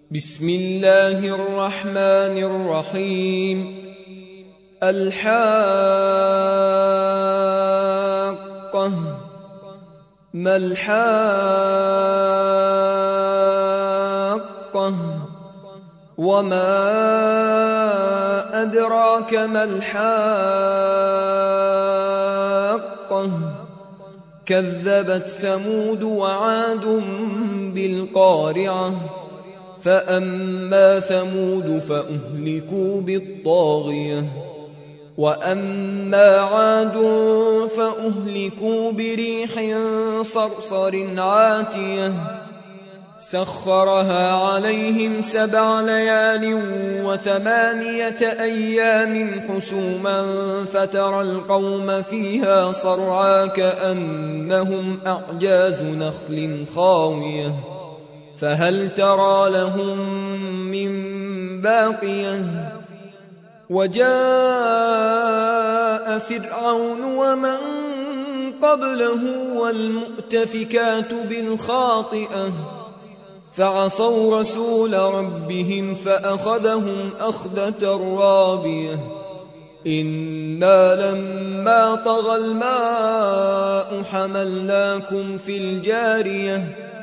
بسم الله الرحمن الرحيم. الحاقة ما الحاقة وما أدراك ما الحاقة كذبت ثمود وعاد بالقارعة فأما ثمود فأهلكوا بالطاغية وأما عاد فأهلكوا بريح صرصر عاتية سخرها عليهم 7 ليال و8 أيام حسوما فترى القوم فيها صرعى كأنهم أعجاز نخل خاوية فهل ترى لهم من باقية وجاء فرعون ومن قبله والمؤتفكات بالخاطئة فعصوا رسول ربهم فأخذهم أخذة رابية إنا لما طغى الماء حملناكم في الجارية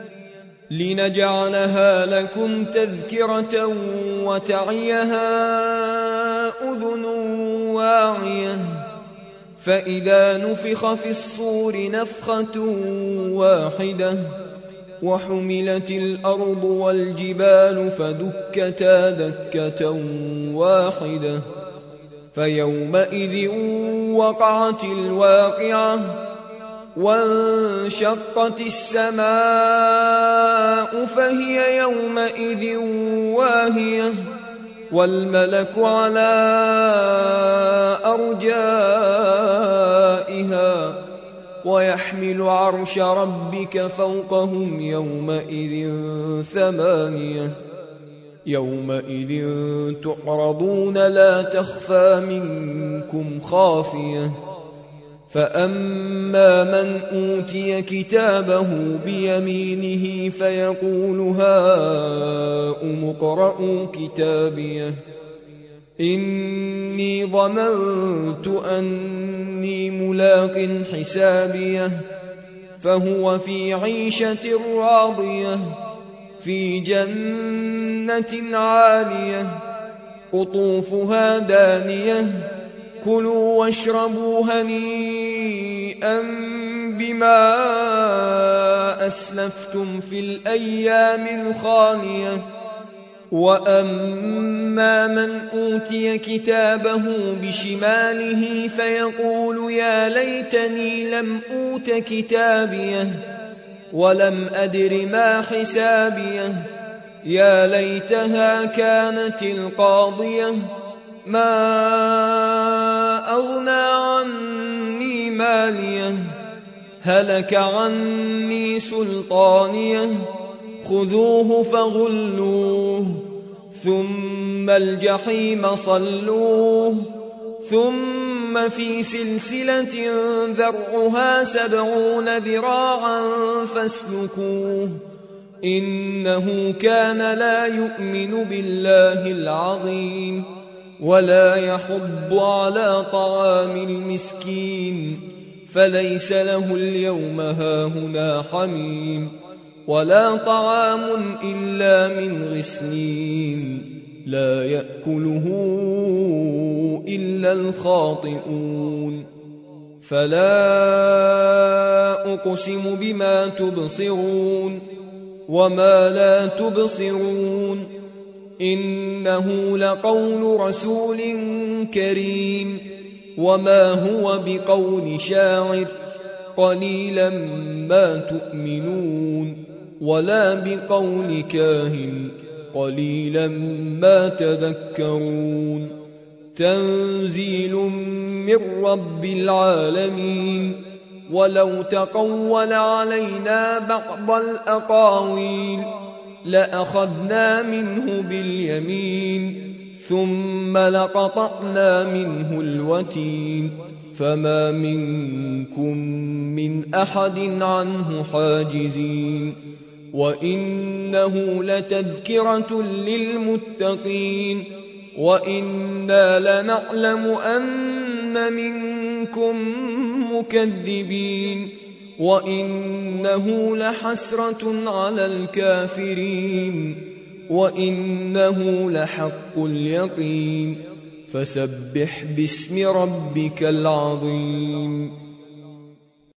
لنجعلها لكم تذكرة وتعيها أذن واعية فإذا نفخ في الصور نفخة واحدة وحملت الأرض والجبال فدكتا دكة واحدة فيومئذ وقعت الواقعة وانشقت السماء فهي يومئذ واهية والملك على أرجائها ويحمل عرش ربك فوقهم يومئذ 8 يومئذ تعرضون لا تخفى منكم خافية فأما من أوتي كتابه بيمينه فيقول هاؤم اقرءوا كتابيه إني ظننت أني ملاق حسابيه فهو في عيشة راضية في جنة عالية قطوفها دانية كلوا واشربوا هنيئا بما أسلفتم في الأيام الخالية وأما من أوتي كتابه بشماله فيقول يا ليتني لم أوت كتابيه ولم أدر ما حسابيه يا ليتها كانت القاضية ما أغنى عني ماليه هلك عني سلطانيه خذوه فغلوه ثم الجحيم صلوه ثم في سلسلة ذرعها 70 ذراعا فاسلكوه إنه كان لا يؤمن بالله العظيم ولا يحض على طعام المسكين فليس له اليوم هاهنا حميم ولا طعام إلا من غسلين لا يأكله إلا الخاطئون فلا أقسم بما تبصرون وما لا تبصرون إنه لقول رسول كريم وما هو بقول شاعر قليلا ما تؤمنون ولا بقول كاهن قليلا ما تذكرون تنزيل من رب العالمين ولو تقول علينا بعض الأقاويل لأخذنا منه باليمين ثم لقطعنا منه الوتين فما منكم من أحد عنه حاجزين وإنه لتذكرة للمتقين وإنا لنعلم أن منكم مكذبين وإنه لحسرة على الكافرين وإنه لحق اليقين فسبح باسم ربك العظيم